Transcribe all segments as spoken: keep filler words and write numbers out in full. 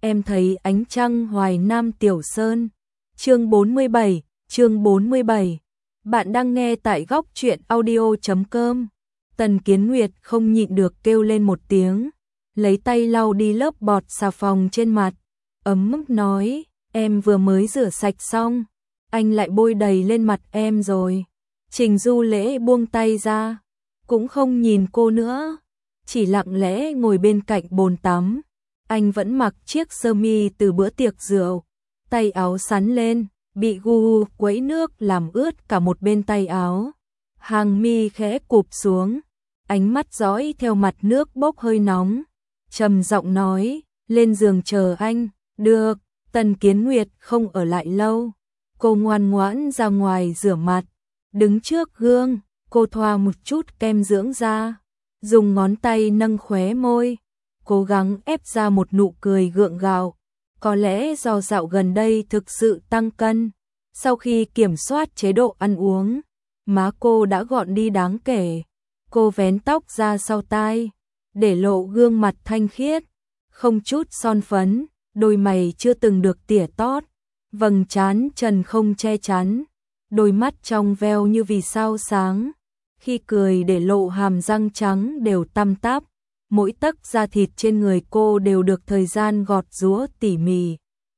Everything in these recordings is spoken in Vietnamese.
em thấy ánh trăng Hoài Nam Tiểu Sơn. Chương bốn mươi bảy, chương bốn mươi bảy. Bạn đang nghe tại góc truyện audio chấm com. Tần Kiến Nguyệt không nhịn được kêu lên một tiếng, lấy tay lau đi lớp bọt xà phòng trên mặt, ấm ức nói, em vừa mới rửa sạch xong, anh lại bôi đầy lên mặt em rồi. Trình Du Lễ buông tay ra, cũng không nhìn cô nữa, chỉ lặng lẽ ngồi bên cạnh bồn tắm. Anh vẫn mặc chiếc sơ mi từ bữa tiệc rượu, tay áo sắn lên, bị gu quấy nước làm ướt cả một bên tay áo. Hàng mi khẽ cụp xuống, ánh mắt dõi theo mặt nước bốc hơi nóng, trầm giọng nói, lên giường chờ anh. Được. Tần Kiến Nguyệt không ở lại lâu, cô ngoan ngoãn ra ngoài rửa mặt. Đứng trước gương, cô thoa một chút kem dưỡng da, dùng ngón tay nâng khóe môi, cố gắng ép ra một nụ cười gượng gạo. Có lẽ do dạo gần đây thực sự tăng cân, sau khi kiểm soát chế độ ăn uống, má cô đã gọn đi đáng kể. Cô vén tóc ra sau tai, để lộ gương mặt thanh khiết, không chút son phấn, đôi mày chưa từng được tỉa tót, vầng trán trần không che chắn, đôi mắt trong veo như vì sao sáng. Khi cười để lộ hàm răng trắng đều tăm tắp, mỗi tấc da thịt trên người cô đều được thời gian gọt giũa tỉ mỉ.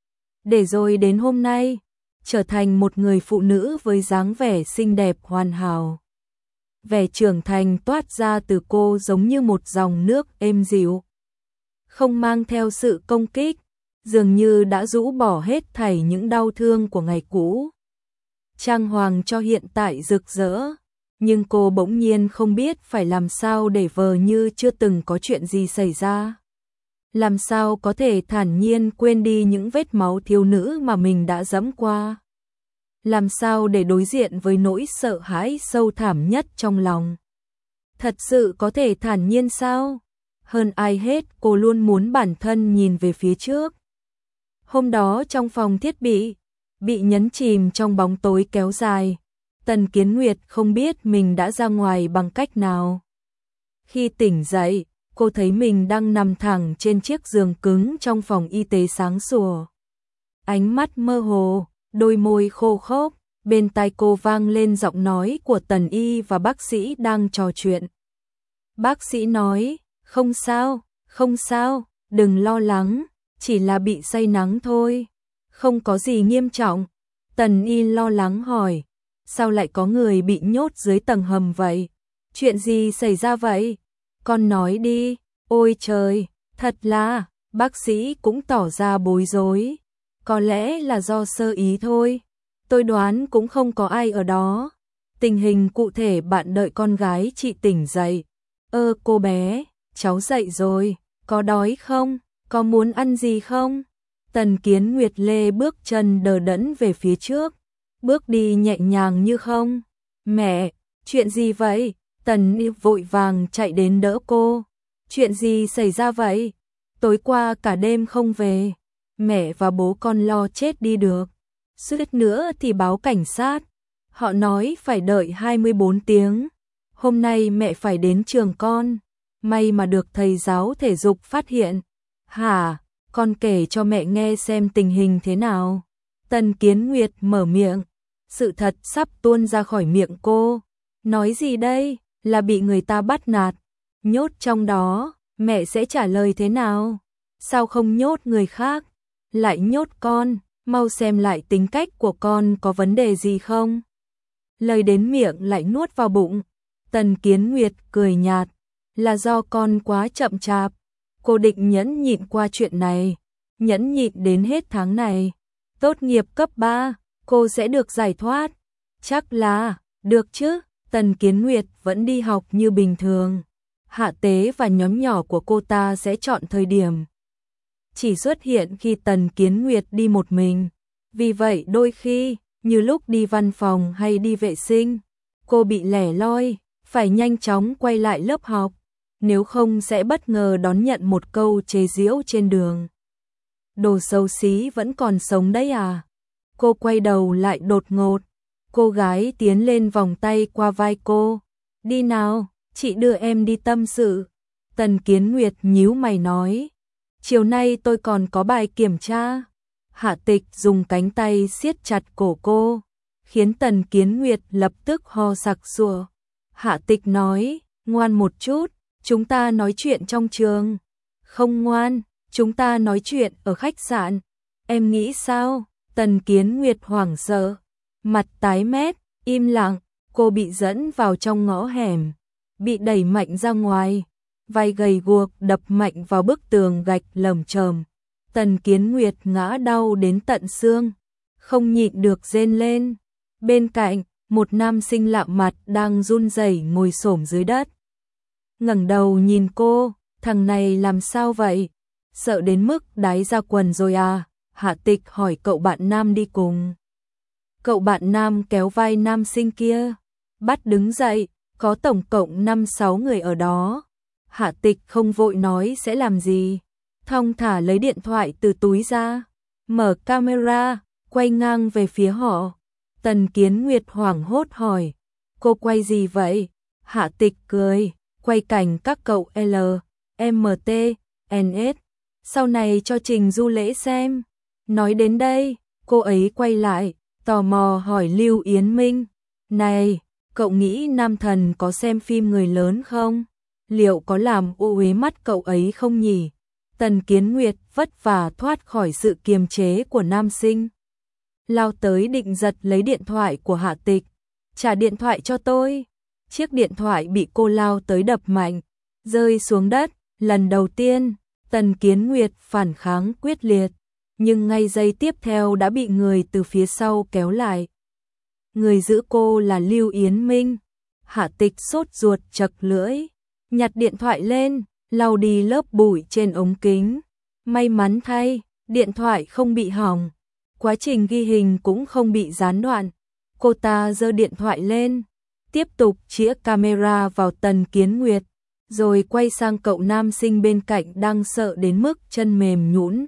Để rồi đến hôm nay, trở thành một người phụ nữ với dáng vẻ xinh đẹp hoàn hảo. Vẻ trưởng thành toát ra từ cô giống như một dòng nước êm dịu, không mang theo sự công kích, dường như đã rũ bỏ hết thảy những đau thương của ngày cũ. Trang hoàng cho hiện tại rực rỡ, nhưng cô bỗng nhiên không biết phải làm sao để vờ như chưa từng có chuyện gì xảy ra. Làm sao có thể thản nhiên quên đi những vết máu thiếu nữ mà mình đã dẫm qua. Làm sao để đối diện với nỗi sợ hãi sâu thẳm nhất trong lòng. Thật sự có thể thản nhiên sao? Hơn ai hết cô luôn muốn bản thân nhìn về phía trước. Hôm đó trong phòng thiết bị, bị nhấn chìm trong bóng tối kéo dài, Tần Kiến Nguyệt không biết mình đã ra ngoài bằng cách nào. Khi tỉnh dậy, cô thấy mình đang nằm thẳng trên chiếc giường cứng trong phòng y tế sáng sủa. Ánh mắt mơ hồ, đôi môi khô khốc, bên tai cô vang lên giọng nói của Tần y và bác sĩ đang trò chuyện. Bác sĩ nói, không sao, không sao, đừng lo lắng, chỉ là bị say nắng thôi, không có gì nghiêm trọng. Tần y lo lắng hỏi, sao lại có người bị nhốt dưới tầng hầm vậy? Chuyện gì xảy ra vậy? Con nói đi. Ôi trời, thật là, bác sĩ cũng tỏ ra bối rối. Có lẽ là do sơ ý thôi, tôi đoán cũng không có ai ở đó. Tình hình cụ thể bạn đợi con gái chị tỉnh dậy. Ơ cô bé, cháu dậy rồi, có đói không? Có muốn ăn gì không? Tần Kiến Nguyệt lê bước chân đờ đẫn về phía trước, bước đi nhẹ nhàng như không. Mẹ, chuyện gì vậy? Tần y vội vàng chạy đến đỡ cô. Chuyện gì xảy ra vậy? Tối qua cả đêm không về, mẹ và bố con lo chết đi được. Suýt nữa thì báo cảnh sát, họ nói phải đợi hai mươi bốn tiếng. Hôm nay mẹ phải đến trường con, may mà được thầy giáo thể dục phát hiện. Hả? Con kể cho mẹ nghe xem tình hình thế nào. Tần Kiến Nguyệt mở miệng, sự thật sắp tuôn ra khỏi miệng cô. Nói gì đây? Là bị người ta bắt nạt, nhốt trong đó, mẹ sẽ trả lời thế nào? Sao không nhốt người khác, lại nhốt con? Mau xem lại tính cách của con có vấn đề gì không? Lời đến miệng lại nuốt vào bụng. Tần Kiến Nguyệt cười nhạt, là do con quá chậm chạp. Cô định nhẫn nhịn qua chuyện này, nhẫn nhịn đến hết tháng này. Tốt nghiệp cấp ba, cô sẽ được giải thoát. Chắc là, được chứ. Tần Kiến Nguyệt vẫn đi học như bình thường. Hạ Tế và nhóm nhỏ của cô ta sẽ chọn thời điểm chỉ xuất hiện khi Tần Kiến Nguyệt đi một mình. Vì vậy đôi khi, như lúc đi văn phòng hay đi vệ sinh, cô bị lẻ loi, phải nhanh chóng quay lại lớp học, nếu không sẽ bất ngờ đón nhận một câu chế giễu trên đường. Đồ xấu xí vẫn còn sống đấy à? Cô quay đầu lại đột ngột. Cô gái tiến lên vòng tay qua vai cô. Đi nào, chị đưa em đi tâm sự. Tần Kiến Nguyệt nhíu mày nói. chiều nay tôi còn có bài kiểm tra. Hạ Tịch dùng cánh tay siết chặt cổ cô, khiến Tần Kiến Nguyệt lập tức ho sặc sụa. Hạ Tịch nói, ngoan một chút, chúng ta nói chuyện trong trường. Không ngoan, chúng ta nói chuyện ở khách sạn. Em nghĩ sao? Tần Kiến Nguyệt hoảng sợ, mặt tái mét, im lặng. Cô bị dẫn vào trong ngõ hẻm, bị đẩy mạnh ra ngoài, vai gầy guộc đập mạnh vào bức tường gạch lởm chởm. Tần Kiến Nguyệt ngã đau đến tận xương, không nhịn được rên lên. Bên cạnh, một nam sinh lạ mặt đang run rẩy ngồi xổm dưới đất. Ngẩng đầu nhìn cô, thằng này làm sao vậy? Sợ đến mức đái ra quần rồi à? Hạ Tịch hỏi cậu bạn nam đi cùng. Cậu bạn nam kéo vai nam sinh kia, bắt đứng dậy, có tổng cộng năm sáu người ở đó. Hạ Tịch không vội nói sẽ làm gì, thong thả lấy điện thoại từ túi ra, mở camera, quay ngang về phía họ. Tần Kiến Nguyệt hoảng hốt hỏi, cô quay gì vậy? Hạ Tịch cười, quay cảnh các cậu L, M T, N S, sau này cho Trình Du Lễ xem. Nói đến đây, cô ấy quay lại, tò mò hỏi Lưu Yến Minh, này, cậu nghĩ nam thần có xem phim người lớn không? Liệu có làm u uế mắt cậu ấy không nhỉ? Tần Kiến Nguyệt vất vả thoát khỏi sự kiềm chế của nam sinh, lao tới định giật lấy điện thoại của Hạ Tịch. Trả điện thoại cho tôi. Chiếc điện thoại bị cô lao tới đập mạnh, rơi xuống đất. Lần đầu tiên, Tần Kiến Nguyệt phản kháng quyết liệt, nhưng ngay giây tiếp theo đã bị người từ phía sau kéo lại. Người giữ cô là Lưu Yến Minh. Hạ Tịch sốt ruột chật lưỡi, nhặt điện thoại lên, lau đi lớp bụi trên ống kính. May mắn thay, điện thoại không bị hỏng, quá trình ghi hình cũng không bị gián đoạn. Cô ta giơ điện thoại lên, tiếp tục chĩa camera vào Tần Kiến Nguyệt, rồi quay sang cậu nam sinh bên cạnh đang sợ đến mức chân mềm nhũn.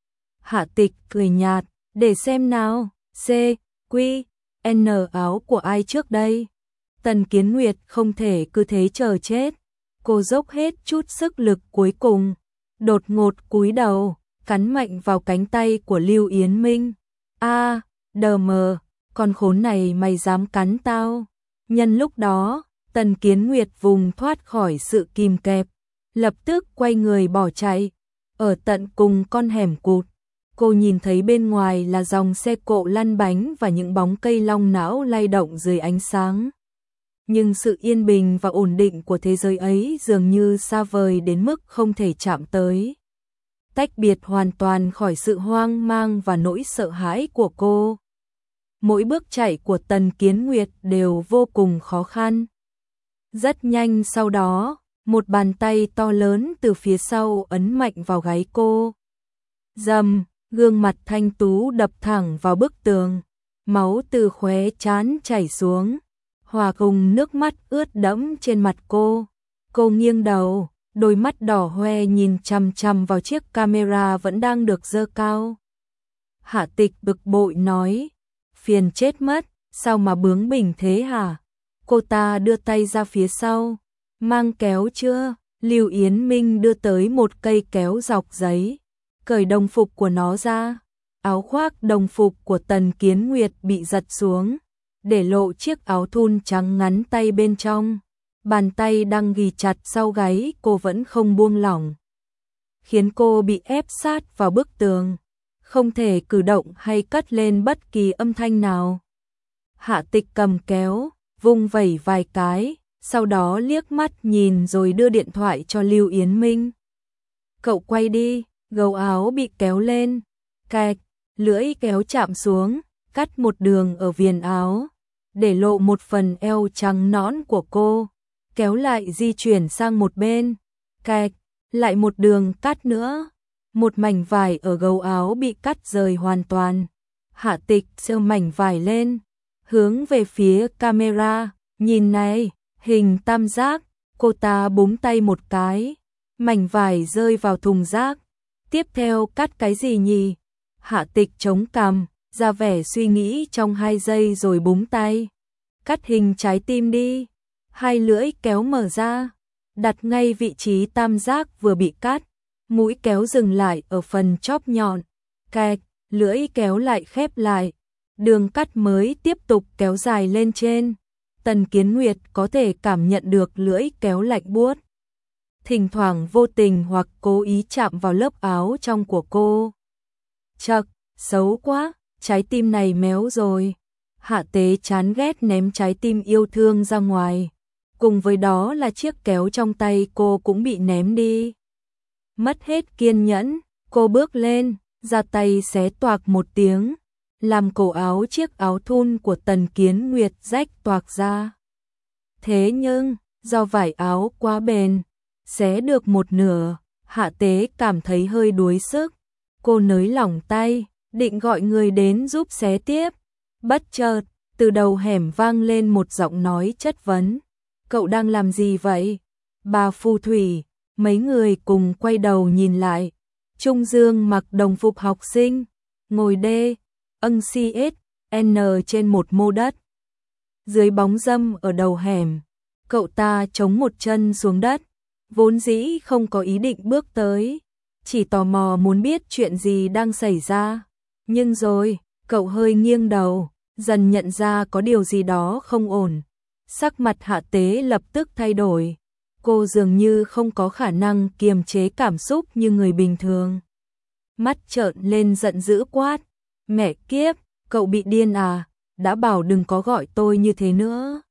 Hạ Tịch cười nhạt, để xem nào, C, Q, N áo của ai trước đây? Tần Kiến Nguyệt không thể cứ thế chờ chết. Cô dốc hết chút sức lực cuối cùng, đột ngột cúi đầu, cắn mạnh vào cánh tay của Lưu Yến Minh. A, đờ mờ, con khốn này mày dám cắn tao. Nhân lúc đó, Tần Kiến Nguyệt vùng thoát khỏi sự kìm kẹp, lập tức quay người bỏ chạy. Ở tận cùng con hẻm cụt, cô nhìn thấy bên ngoài là dòng xe cộ lăn bánh và những bóng cây long não lay động dưới ánh sáng. Nhưng sự yên bình và ổn định của thế giới ấy dường như xa vời đến mức không thể chạm tới, tách biệt hoàn toàn khỏi sự hoang mang và nỗi sợ hãi của cô. Mỗi bước chạy của Tần Kiến Nguyệt đều vô cùng khó khăn. Rất nhanh sau đó, một bàn tay to lớn từ phía sau ấn mạnh vào gáy cô. Rầm, gương mặt thanh tú đập thẳng vào bức tường, máu từ khóe trán chảy xuống, hòa cùng nước mắt ướt đẫm trên mặt cô. Cô nghiêng đầu, đôi mắt đỏ hoe nhìn chằm chằm vào chiếc camera vẫn đang được giơ cao. Hạ Tịch bực bội nói, phiền chết mất, sao mà bướng bỉnh thế hả? Cô ta đưa tay ra phía sau, mang kéo chưa? Lưu Yến Minh đưa tới một cây kéo dọc giấy, cởi đồng phục của nó ra. Áo khoác đồng phục của Tần Kiến Nguyệt bị giật xuống, để lộ chiếc áo thun trắng ngắn tay bên trong. Bàn tay đang ghì chặt sau gáy cô vẫn không buông lỏng, khiến cô bị ép sát vào bức tường, không thể cử động hay cất lên bất kỳ âm thanh nào. Hạ Tịch cầm kéo, vung vẩy vài cái, sau đó liếc mắt nhìn rồi đưa điện thoại cho Lưu Yến Minh. Cậu quay đi. Gấu áo bị kéo lên, cạch, lưỡi kéo chạm xuống, cắt một đường ở viền áo, để lộ một phần eo trắng nõn của cô. Kéo lại di chuyển sang một bên, cạch, lại một đường cắt nữa. Một mảnh vải ở gấu áo bị cắt rời hoàn toàn. Hạ Tịch giơ mảnh vải lên, hướng về phía camera, nhìn này, hình tam giác. Cô ta búng tay một cái, mảnh vải rơi vào thùng rác. Tiếp theo cắt cái gì nhỉ? Hạ Tịch chống cằm, ra vẻ suy nghĩ trong hai giây rồi búng tay. Cắt hình trái tim đi. Hai lưỡi kéo mở ra, đặt ngay vị trí tam giác vừa bị cắt. Mũi kéo dừng lại ở phần chóp nhọn, kẹt, lưỡi kéo lại khép lại, đường cắt mới tiếp tục kéo dài lên trên. Tần Kiến Nguyệt có thể cảm nhận được lưỡi kéo lạnh buốt, thỉnh thoảng vô tình hoặc cố ý chạm vào lớp áo trong của cô. Chậc, xấu quá, trái tim này méo rồi. Hạ Tế chán ghét ném trái tim yêu thương ra ngoài. Cùng với đó là chiếc kéo trong tay cô cũng bị ném đi. Mất hết kiên nhẫn, cô bước lên, ra tay xé toạc một tiếng, làm cổ áo chiếc áo thun của Tần Kiến Nguyệt rách toạc ra. Thế nhưng, do vải áo quá bền, xé được một nửa, Hạ Tế cảm thấy hơi đuối sức. Cô nới lỏng tay, định gọi người đến giúp xé tiếp. Bất chợt, từ đầu hẻm vang lên một giọng nói chất vấn. Cậu đang làm gì vậy? Bà phù thủy, mấy người cùng quay đầu nhìn lại. Trung Dương mặc đồng phục học sinh, ngồi đê, âng xê ét, en trên một mô đất. Dưới bóng râm ở đầu hẻm, cậu ta chống một chân xuống đất, vốn dĩ không có ý định bước tới, chỉ tò mò muốn biết chuyện gì đang xảy ra. Nhưng rồi, cậu hơi nghiêng đầu, dần nhận ra có điều gì đó không ổn. Sắc mặt Hạ Tế lập tức thay đổi. Cô dường như không có khả năng kiềm chế cảm xúc như người bình thường. Mắt trợn lên giận dữ quát. Mẹ kiếp, cậu bị điên à, đã bảo đừng có gọi tôi như thế nữa.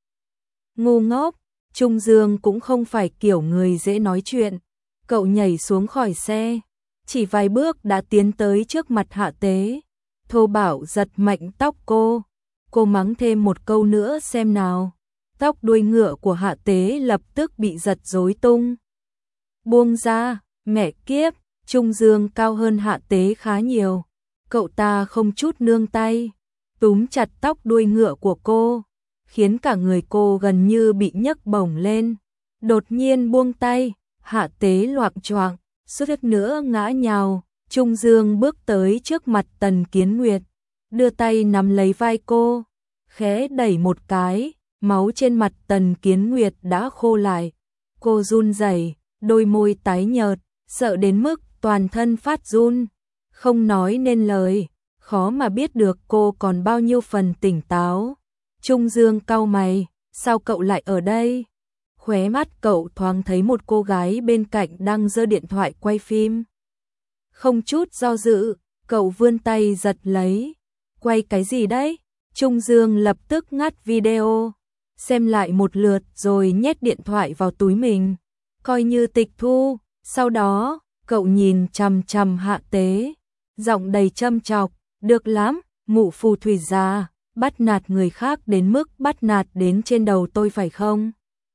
Ngu ngốc, Trung Dương cũng không phải kiểu người dễ nói chuyện. Cậu nhảy xuống khỏi xe, chỉ vài bước đã tiến tới trước mặt Hạ Tế. Thô bạo giật mạnh tóc cô. Cô mắng thêm một câu nữa xem nào. Tóc đuôi ngựa của Hạ Tế lập tức bị giật rối tung. Buông ra, mẹ kiếp, Trung Dương cao hơn Hạ Tế khá nhiều. Cậu ta không chút nương tay, túm chặt tóc đuôi ngựa của cô, khiến cả người cô gần như bị nhấc bổng lên. Đột nhiên buông tay, Hạ Tế loạng choạng, suýt nữa ngã nhào. Trung Dương bước tới trước mặt Tần Kiến Nguyệt, đưa tay nắm lấy vai cô, khẽ đẩy một cái, máu trên mặt Tần Kiến Nguyệt đã khô lại. Cô run rẩy, đôi môi tái nhợt, sợ đến mức toàn thân phát run, không nói nên lời, khó mà biết được cô còn bao nhiêu phần tỉnh táo. Trung Dương cau mày, sao cậu lại ở đây? Khóe mắt cậu thoáng thấy một cô gái bên cạnh đang giơ điện thoại quay phim. Không chút do dự, cậu vươn tay giật lấy. Quay cái gì đấy? Trung Dương lập tức ngắt video, xem lại một lượt rồi nhét điện thoại vào túi mình, coi như tịch thu. Sau đó, cậu nhìn chằm chằm Hạ Tế, giọng đầy châm chọc, được lắm, mụ phù thủy già, bắt nạt người khác đến mức bắt nạt đến trên đầu tôi phải không?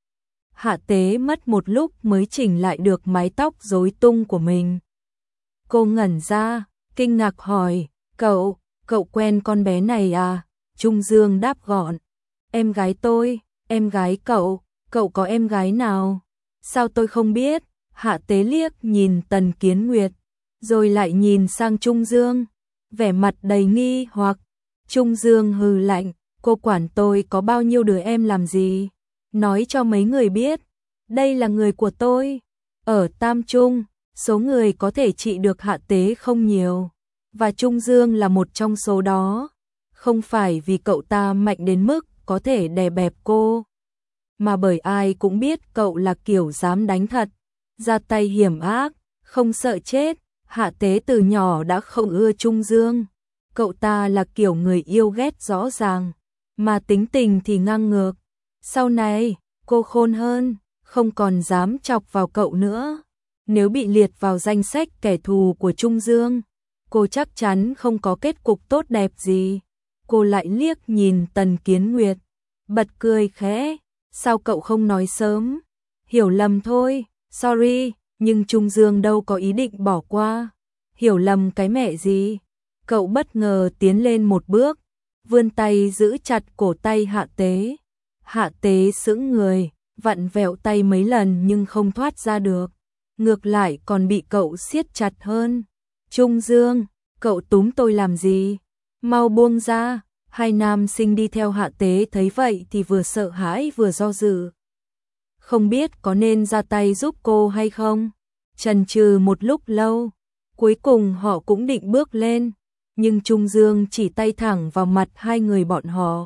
Hạ Tế mất một lúc mới chỉnh lại được mái tóc rối tung của mình. Cô ngẩn ra, kinh ngạc hỏi, cậu, cậu quen con bé này à? Trung Dương đáp gọn, em gái tôi, em gái cậu, cậu có em gái nào? Sao tôi không biết? Hạ Tế liếc nhìn Tần Kiến Nguyệt, rồi lại nhìn sang Trung Dương, vẻ mặt đầy nghi hoặc. Trung Dương hừ lạnh, cô quản tôi có bao nhiêu đứa em làm gì? Nói cho mấy người biết, đây là người của tôi. Ở Tam Trung, số người có thể trị được Hạ Tế không nhiều, và Trung Dương là một trong số đó. Không phải vì cậu ta mạnh đến mức có thể đè bẹp cô, mà bởi ai cũng biết cậu là kiểu dám đánh thật, ra tay hiểm ác, không sợ chết. Hạ Tế từ nhỏ đã không ưa Trung Dương. Cậu ta là kiểu người yêu ghét rõ ràng, mà tính tình thì ngang ngược. Sau này, cô khôn hơn, không còn dám chọc vào cậu nữa. Nếu bị liệt vào danh sách kẻ thù của Trung Dương, cô chắc chắn không có kết cục tốt đẹp gì. Cô lại liếc nhìn Tần Kiến Nguyệt, bật cười khẽ, sao cậu không nói sớm? Hiểu lầm thôi, sorry, nhưng Trung Dương đâu có ý định bỏ qua. Hiểu lầm cái mẹ gì? Cậu bất ngờ tiến lên một bước, vươn tay giữ chặt cổ tay Hạ Tế. Hạ Tế sững người, vặn vẹo tay mấy lần nhưng không thoát ra được, ngược lại còn bị cậu siết chặt hơn. Trung Dương, cậu túm tôi làm gì? Mau buông ra. Hai nam sinh đi theo Hạ Tế thấy vậy thì vừa sợ hãi vừa do dự, không biết có nên ra tay giúp cô hay không. chần chừ một lúc lâu, cuối cùng họ cũng định bước lên, nhưng Trung Dương chỉ tay thẳng vào mặt hai người bọn họ.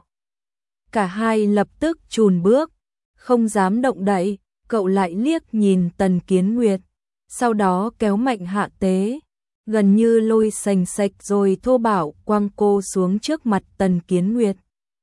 Cả hai lập tức chùn bước, không dám động đậy. Cậu lại liếc nhìn Tần Kiến Nguyệt, sau đó kéo mạnh Hạ Tế, gần như lôi sành sạch rồi thô bạo quăng cô xuống trước mặt Tần Kiến Nguyệt.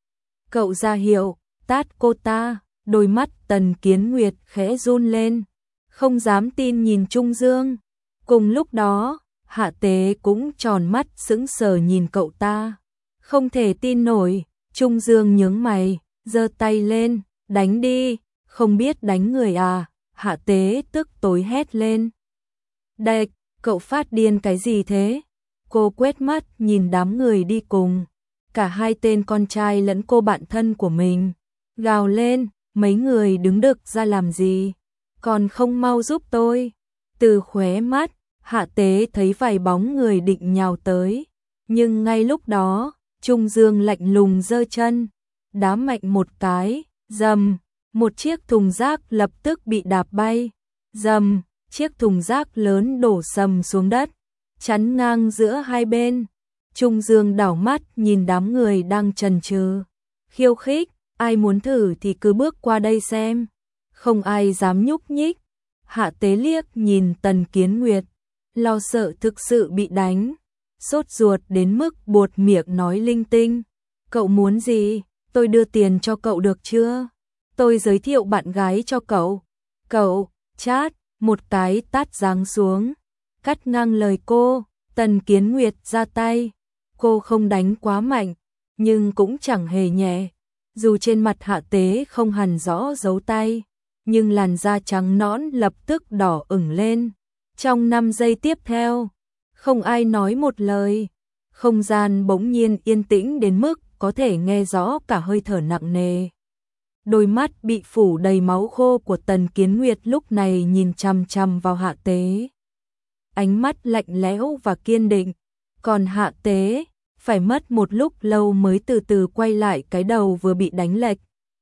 Cậu ra hiệu, tát cô ta, đôi mắt Tần Kiến Nguyệt khẽ run lên, không dám tin nhìn Trung Dương. Cùng lúc đó, Hạ Tế cũng tròn mắt sững sờ nhìn cậu ta, không thể tin nổi. Trung Dương nhướng mày, giơ tay lên, đánh đi. Không biết đánh người à? Hạ Tế tức tối hét lên. Đệt, cậu phát điên cái gì thế? Cô quét mắt nhìn đám người đi cùng, cả hai tên con trai lẫn cô bạn thân của mình, gào lên, mấy người đứng đực ra làm gì? Còn không mau giúp tôi. Từ khóe mắt, Hạ Tế thấy vài bóng người định nhào tới, nhưng ngay lúc đó, Trung Dương lạnh lùng giơ chân, đá mạnh một cái, rầm. Một chiếc thùng rác lập tức bị đạp bay, rầm, chiếc thùng rác lớn đổ sầm xuống đất, chắn ngang giữa hai bên. Trung Dương đảo mắt nhìn đám người đang chần chừ, khiêu khích, ai muốn thử thì cứ bước qua đây xem, không ai dám nhúc nhích. Hạ Tế liếc nhìn Tần Kiến Nguyệt, lo sợ thực sự bị đánh, sốt ruột đến mức buột miệng nói linh tinh. Cậu muốn gì? Tôi đưa tiền cho cậu được chưa? Tôi giới thiệu bạn gái cho cậu. Cậu, chát, một cái tát giáng xuống, cắt ngang lời cô. Tần Kiến Nguyệt ra tay. Cô không đánh quá mạnh, nhưng cũng chẳng hề nhẹ. Dù trên mặt Hạ Tế không hẳn rõ dấu tay, nhưng làn da trắng nõn lập tức đỏ ửng lên. Trong năm giây tiếp theo, không ai nói một lời. Không gian bỗng nhiên yên tĩnh đến mức có thể nghe rõ cả hơi thở nặng nề. Đôi mắt bị phủ đầy máu khô của Tần Kiến Nguyệt lúc này nhìn chằm chằm vào Hạ Tế. Ánh mắt lạnh lẽo và kiên định, còn Hạ Tế phải mất một lúc lâu mới từ từ quay lại cái đầu vừa bị đánh lệch.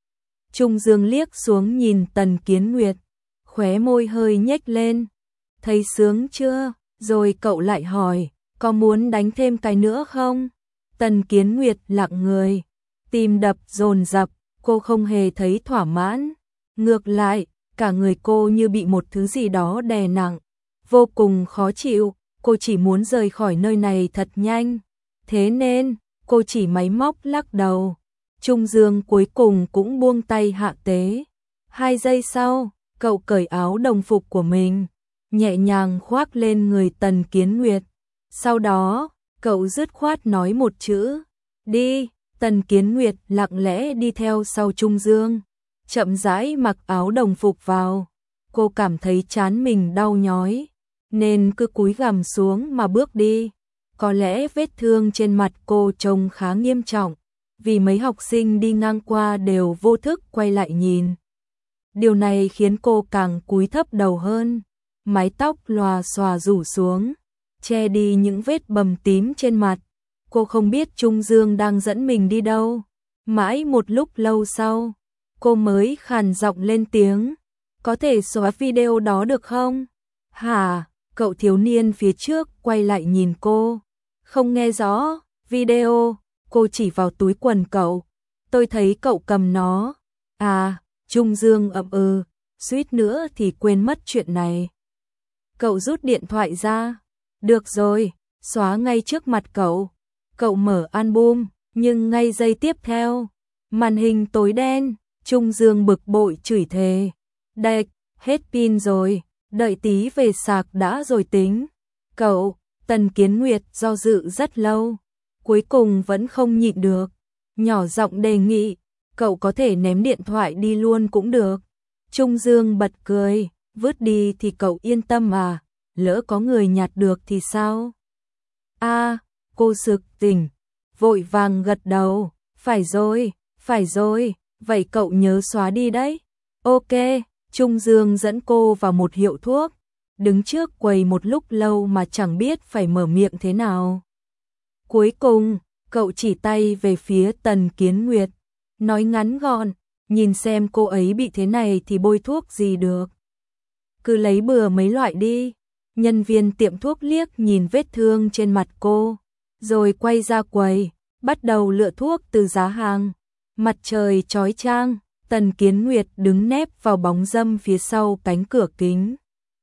Trung Dương liếc xuống nhìn Tần Kiến Nguyệt, khóe môi hơi nhếch lên. Thấy sướng chưa? Rồi cậu lại hỏi, có muốn đánh thêm cái nữa không? Tần Kiến Nguyệt lặng người, tim đập dồn dập. Cô không hề thấy thỏa mãn, ngược lại, cả người cô như bị một thứ gì đó đè nặng, vô cùng khó chịu. Cô chỉ muốn rời khỏi nơi này thật nhanh, thế nên cô chỉ máy móc lắc đầu. Trung Dương cuối cùng cũng buông tay Hạ Tế. Hai giây sau, cậu cởi áo đồng phục của mình, nhẹ nhàng khoác lên người Tần Kiến Nguyệt. Sau đó, cậu dứt khoát nói một chữ, đi. Tần Kiến Nguyệt lặng lẽ đi theo sau Trung Dương, chậm rãi mặc áo đồng phục vào. Cô cảm thấy trán mình đau nhói, nên cứ cúi gằm xuống mà bước đi. Có lẽ vết thương trên mặt cô trông khá nghiêm trọng, vì mấy học sinh đi ngang qua đều vô thức quay lại nhìn. Điều này khiến cô càng cúi thấp đầu hơn, mái tóc lòa xòa rủ xuống, che đi những vết bầm tím trên mặt. Cô không biết Trung Dương đang dẫn mình đi đâu. Mãi một lúc lâu sau, cô mới khàn giọng lên tiếng, có thể xóa video đó được không? Hả? Cậu thiếu niên phía trước quay lại nhìn cô, không nghe rõ. Video? Cô chỉ vào túi quần cậu, tôi thấy cậu cầm nó. À, Trung Dương ậm ừ, suýt nữa thì quên mất chuyện này. Cậu rút điện thoại ra, được rồi, xóa ngay trước mặt cậu. Cậu mở album, nhưng ngay giây tiếp theo, màn hình tối đen. Trung Dương bực bội chửi thề, đệt, hết pin rồi, đợi tí về sạc đã rồi tính. Cậu, Tần Kiến Nguyệt do dự rất lâu, cuối cùng vẫn không nhịn được, nhỏ giọng đề nghị, cậu có thể ném điện thoại đi luôn cũng được. Trung Dương bật cười, vứt đi thì cậu yên tâm à, lỡ có người nhặt được thì sao? A, cô sực tỉnh, vội vàng gật đầu, phải rồi, phải rồi, vậy cậu nhớ xóa đi đấy. Ok, Trung Dương dẫn cô vào một hiệu thuốc, đứng trước quầy một lúc lâu mà chẳng biết phải mở miệng thế nào. Cuối cùng, cậu chỉ tay về phía Tần Kiến Nguyệt, nói ngắn gọn, nhìn xem cô ấy bị thế này thì bôi thuốc gì được. cứ lấy bừa mấy loại đi. Nhân viên tiệm thuốc liếc nhìn vết thương trên mặt cô, rồi quay ra quầy, bắt đầu lựa thuốc từ giá hàng. Mặt trời chói chang, Tần Kiến Nguyệt đứng nép vào bóng râm phía sau cánh cửa kính.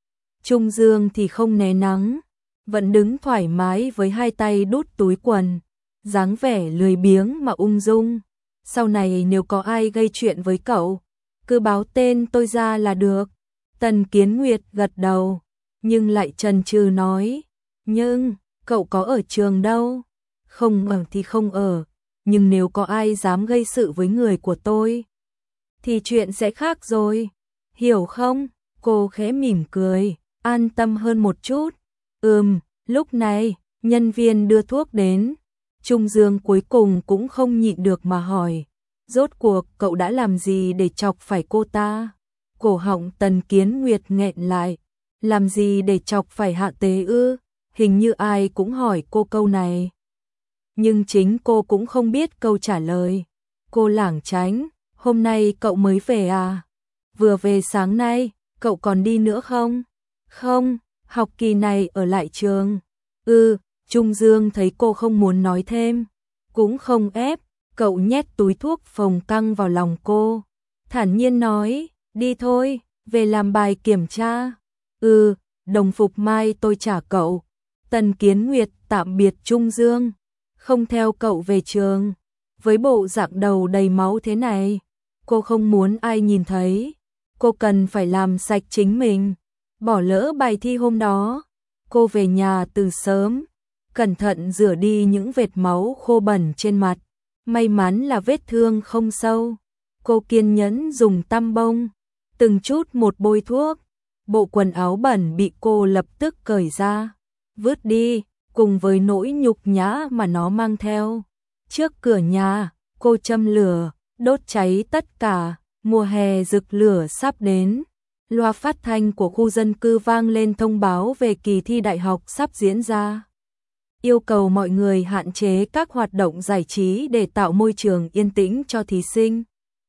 Trung Dương thì không né nắng, vẫn đứng thoải mái với hai tay đút túi quần, dáng vẻ lười biếng mà ung dung. Sau này nếu có ai gây chuyện với cậu, cứ báo tên tôi ra là được. Tần Kiến Nguyệt gật đầu, nhưng lại chần chừ nói, nhưng cậu có ở trường đâu. Không ở thì không ở, nhưng nếu có ai dám gây sự với người của tôi, thì chuyện sẽ khác rồi, hiểu không? Cô khẽ mỉm cười, an tâm hơn một chút. Ừm, lúc này, nhân viên đưa thuốc đến. Trung Dương cuối cùng cũng không nhịn được mà hỏi, rốt cuộc cậu đã làm gì để chọc phải cô ta? Cổ họng Tần Kiến Nguyệt nghẹn lại, làm gì để chọc phải Hạ Tế ư? Hình như ai cũng hỏi cô câu này. Nhưng chính cô cũng không biết câu trả lời. Cô lảng tránh, hôm nay cậu mới về à? Vừa về sáng nay, cậu còn đi nữa không? Không, học kỳ này ở lại trường. Ừ, Trung Dương thấy cô không muốn nói thêm, cũng không ép, cậu nhét túi thuốc phồng căng vào lòng cô, thản nhiên nói, đi thôi, về làm bài kiểm tra. Ừ, đồng phục mai tôi trả cậu. Tần Kiến Nguyệt tạm biệt Trung Dương, không theo cậu về trường. Với bộ dạng đầu đầy máu thế này, cô không muốn ai nhìn thấy. Cô cần phải làm sạch chính mình. Bỏ lỡ bài thi hôm đó, cô về nhà từ sớm, cẩn thận rửa đi những vệt máu khô bẩn trên mặt. May mắn là vết thương không sâu. Cô kiên nhẫn dùng tăm bông, từng chút một bôi thuốc. Bộ quần áo bẩn bị cô lập tức cởi ra, vứt đi, cùng với nỗi nhục nhã mà nó mang theo. Trước cửa nhà, cô châm lửa, đốt cháy tất cả. Mùa hè rực lửa sắp đến. Loa phát thanh của khu dân cư vang lên thông báo về kỳ thi đại học sắp diễn ra. Yêu cầu mọi người hạn chế các hoạt động giải trí để tạo môi trường yên tĩnh cho thí sinh.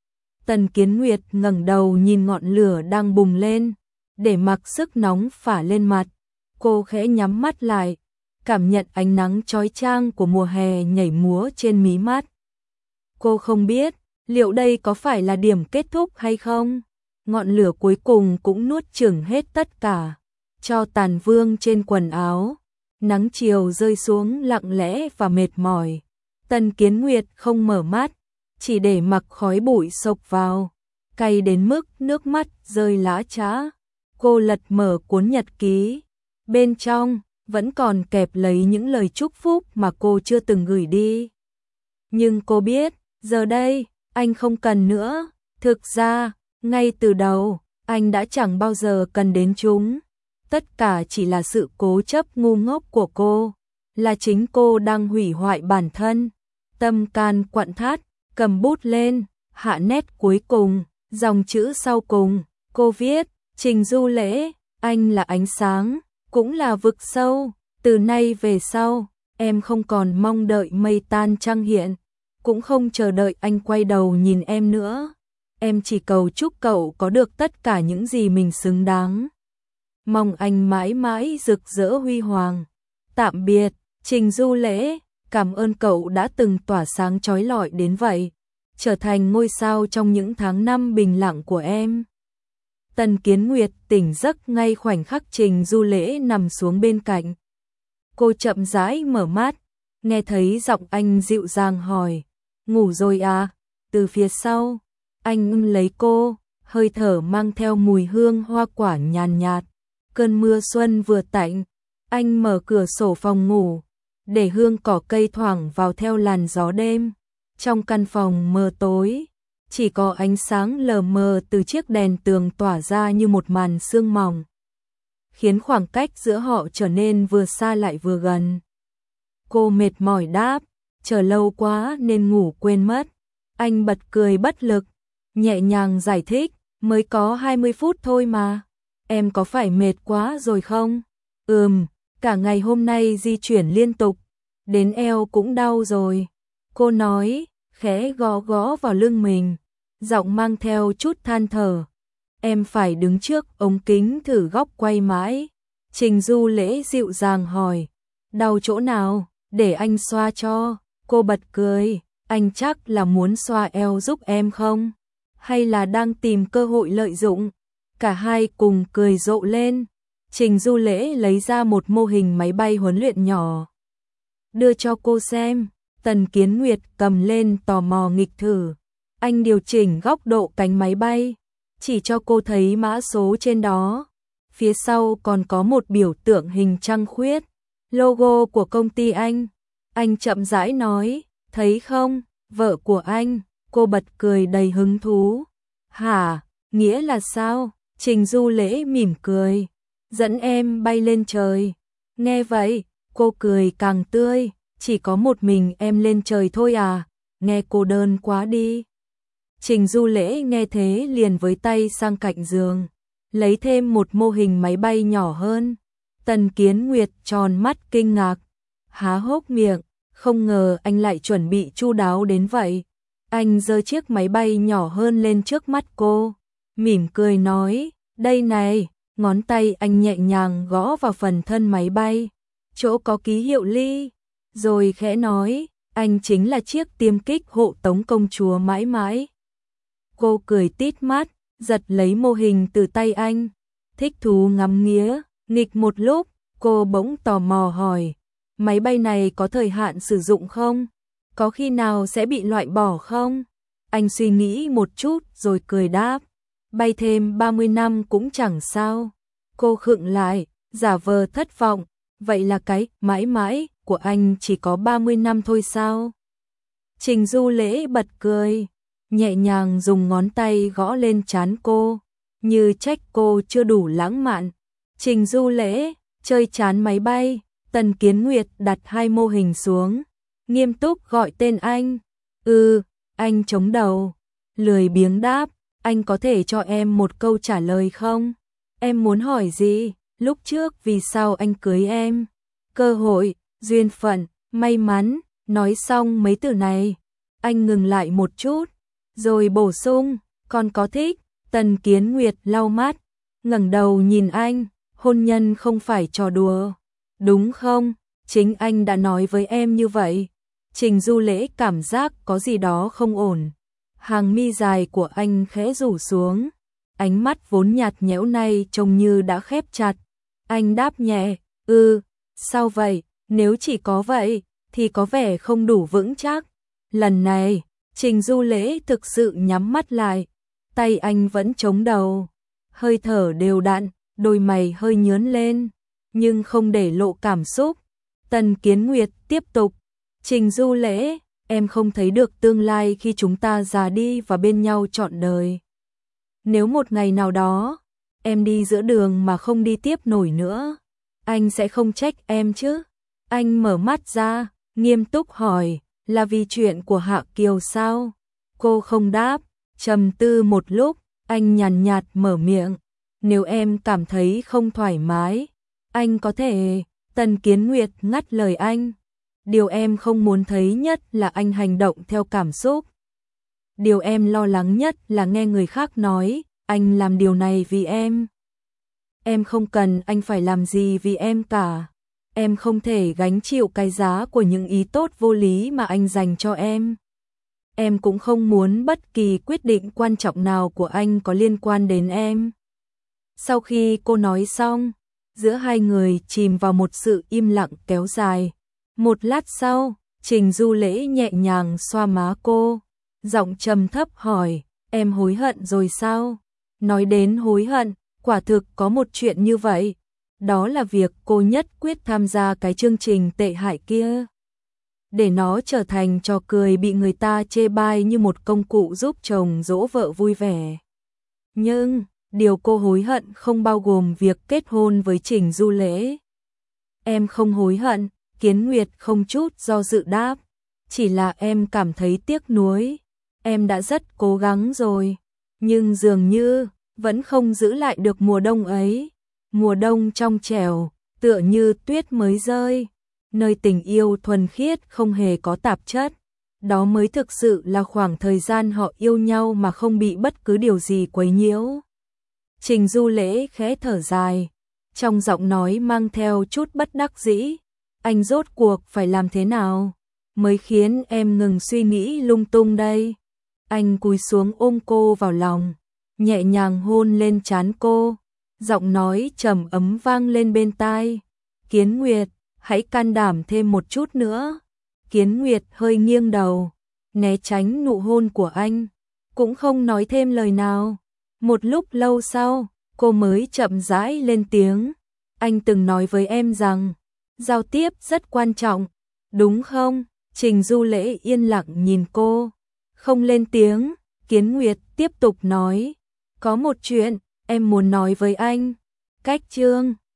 Tần Kiến Nguyệt ngẩng đầu nhìn ngọn lửa đang bùng lên, để mặc sức nóng phả lên mặt. Cô khẽ nhắm mắt lại, cảm nhận ánh nắng chói chang của mùa hè nhảy múa trên mí mắt. Cô không biết liệu đây có phải là điểm kết thúc hay không? Ngọn lửa cuối cùng cũng nuốt chửng hết tất cả, cho tàn vương trên quần áo. Nắng chiều rơi xuống lặng lẽ và mệt mỏi. Tần Kiến Nguyệt không mở mắt, chỉ để mặc khói bụi xộc vào, cay đến mức nước mắt rơi lã chã. Cô lật mở cuốn nhật ký, bên trong vẫn còn kẹp lấy những lời chúc phúc mà cô chưa từng gửi đi. Nhưng cô biết, giờ đây, anh không cần nữa. Thực ra, ngay từ đầu, anh đã chẳng bao giờ cần đến chúng. Tất cả chỉ là sự cố chấp ngu ngốc của cô, là chính cô đang hủy hoại bản thân. Tâm can quặn thắt, cầm bút lên, hạ nét cuối cùng, dòng chữ sau cùng, cô viết, Trình Du Lễ, anh là ánh sáng, cũng là vực sâu. Từ nay về sau, em không còn mong đợi mây tan trăng hiện, cũng không chờ đợi anh quay đầu nhìn em nữa. Em chỉ cầu chúc cậu có được tất cả những gì mình xứng đáng. Mong anh mãi mãi rực rỡ huy hoàng. Tạm biệt, Trình Du Lễ, cảm ơn cậu đã từng tỏa sáng chói lọi đến vậy, trở thành ngôi sao trong những tháng năm bình lặng của em. Tần Kiến Nguyệt tỉnh giấc ngay khoảnh khắc Trình Du Lễ nằm xuống bên cạnh. Cô chậm rãi mở mắt, nghe thấy giọng anh dịu dàng hỏi, ngủ rồi à? Từ phía sau, anh ôm lấy cô, hơi thở mang theo mùi hương hoa quả nhàn nhạt. Cơn mưa xuân vừa tạnh, anh mở cửa sổ phòng ngủ, để hương cỏ cây thoảng vào theo làn gió đêm. Trong căn phòng mờ tối, chỉ có ánh sáng lờ mờ từ chiếc đèn tường tỏa ra như một màn sương mỏng, khiến khoảng cách giữa họ trở nên vừa xa lại vừa gần. Cô mệt mỏi đáp, chờ lâu quá nên ngủ quên mất. Anh bật cười bất lực, nhẹ nhàng giải thích, mới có hai mươi phút thôi mà. Em có phải mệt quá rồi không? Ừm, cả ngày hôm nay di chuyển liên tục, đến eo cũng đau rồi. Cô nói, khẽ gõ gõ vào lưng mình, giọng mang theo chút than thở. em phải đứng trước ống kính thử góc quay mãi. Trình Du Lễ dịu dàng hỏi, đau chỗ nào, để anh xoa cho. Cô bật cười, anh chắc là muốn xoa eo giúp em không? Hay là đang tìm cơ hội lợi dụng? Cả hai cùng cười rộ lên. Trình Du Lễ lấy ra một mô hình máy bay huấn luyện nhỏ, đưa cho cô xem. Tần Kiến Nguyệt cầm lên tò mò nghịch thử. Anh điều chỉnh góc độ cánh máy bay, chỉ cho cô thấy mã số trên đó. Phía sau còn có một biểu tượng hình trăng khuyết, logo của công ty anh. Anh chậm rãi nói, thấy không, vợ của anh. Cô bật cười đầy hứng thú. Hả, nghĩa là sao? Trình Du Lễ mỉm cười, dẫn em bay lên trời. Nghe vậy, cô cười càng tươi, chỉ có một mình em lên trời thôi à, nghe cô đơn quá đi. Trình Du Lễ nghe thế liền với tay sang cạnh giường, lấy thêm một mô hình máy bay nhỏ hơn. Tần Kiến Nguyệt tròn mắt kinh ngạc, há hốc miệng, không ngờ anh lại chuẩn bị chu đáo đến vậy. Anh giơ chiếc máy bay nhỏ hơn lên trước mắt cô, mỉm cười nói, đây này. Ngón tay anh nhẹ nhàng gõ vào phần thân máy bay, chỗ có ký hiệu ly, rồi khẽ nói, anh chính là chiếc tiêm kích hộ tống công chúa mãi mãi. Cô cười tít mắt, giật lấy mô hình từ tay anh, thích thú ngắm nghía. Nghịch một lúc, cô bỗng tò mò hỏi, máy bay này có thời hạn sử dụng không? Có khi nào sẽ bị loại bỏ không? Anh suy nghĩ một chút rồi cười đáp, bay thêm ba mươi năm cũng chẳng sao. Cô khựng lại, giả vờ thất vọng, vậy là cái mãi mãi của anh chỉ có ba mươi năm thôi sao? Trình Du Lễ bật cười, nhẹ nhàng dùng ngón tay gõ lên trán cô, như trách cô chưa đủ lãng mạn. Trình Du Lễ, chơi chán máy bay. Tần Kiến Nguyệt đặt hai mô hình xuống, nghiêm túc gọi tên anh. Ừ, anh chống đầu, lười biếng đáp, anh có thể cho em một câu trả lời không? Em muốn hỏi gì? Lúc trước vì sao anh cưới em? Cơ hội, duyên phận, may mắn. Nói xong mấy từ này, anh ngừng lại một chút, rồi bổ sung, còn có thích. Tần Kiến Nguyệt lau mắt, ngẩng đầu nhìn anh, hôn nhân không phải trò đùa, đúng không? Chính anh đã nói với em như vậy. Trình Du Lễ cảm giác có gì đó không ổn. Hàng mi dài của anh khẽ rủ xuống, ánh mắt vốn nhạt nhẽo này trông như đã khép chặt. Anh đáp nhẹ, ừ, sao vậy? Nếu chỉ có vậy, thì có vẻ không đủ vững chắc. Lần này, Trình Du Lễ thực sự nhắm mắt lại, tay anh vẫn chống đầu, hơi thở đều đặn, đôi mày hơi nhướng lên, nhưng không để lộ cảm xúc. Tần Kiến Nguyệt tiếp tục, Trình Du Lễ, em không thấy được tương lai khi chúng ta già đi và bên nhau trọn đời. Nếu một ngày nào đó, em đi giữa đường mà không đi tiếp nổi nữa, anh sẽ không trách em chứ? Anh mở mắt ra, nghiêm túc hỏi, là vì chuyện của Hạ Kiều sao? Cô không đáp, trầm tư một lúc, anh nhàn nhạt mở miệng, nếu em cảm thấy không thoải mái, anh có thể. Tần Kiến Nguyệt ngắt lời anh, điều em không muốn thấy nhất là anh hành động theo cảm xúc. Điều em lo lắng nhất là nghe người khác nói, anh làm điều này vì em. Em không cần anh phải làm gì vì em cả. Em không thể gánh chịu cái giá của những ý tốt vô lý mà anh dành cho em. Em cũng không muốn bất kỳ quyết định quan trọng nào của anh có liên quan đến em. Sau khi cô nói xong, giữa hai người chìm vào một sự im lặng kéo dài. Một lát sau, Trình Du Lễ nhẹ nhàng xoa má cô, giọng trầm thấp hỏi, em hối hận rồi sao? Nói đến hối hận, quả thực có một chuyện như vậy. Đó là việc cô nhất quyết tham gia cái chương trình tệ hại kia, để nó trở thành trò cười bị người ta chê bai như một công cụ giúp chồng dỗ vợ vui vẻ. Nhưng, điều cô hối hận không bao gồm việc kết hôn với Trình Du Lễ. Em không hối hận, Kiến Nguyệt không chút do dự đáp, chỉ là em cảm thấy tiếc nuối. Em đã rất cố gắng rồi, nhưng dường như vẫn không giữ lại được mùa đông ấy. Mùa đông trong trẻo, tựa như tuyết mới rơi, nơi tình yêu thuần khiết không hề có tạp chất. Đó mới thực sự là khoảng thời gian họ yêu nhau mà không bị bất cứ điều gì quấy nhiễu. Trình Du Lễ khẽ thở dài, trong giọng nói mang theo chút bất đắc dĩ. Anh rốt cuộc phải làm thế nào mới khiến em ngừng suy nghĩ lung tung đây? Anh cúi xuống ôm cô vào lòng, nhẹ nhàng hôn lên trán cô, giọng nói trầm ấm vang lên bên tai. Kiến Nguyệt, hãy can đảm thêm một chút nữa. Kiến Nguyệt hơi nghiêng đầu, né tránh nụ hôn của anh, cũng không nói thêm lời nào. Một lúc lâu sau, cô mới chậm rãi lên tiếng. Anh từng nói với em rằng, giao tiếp rất quan trọng, đúng không? Trình Du Lễ yên lặng nhìn cô, không lên tiếng. Kiến Nguyệt tiếp tục nói, có một chuyện em muốn nói với anh. Cách Trương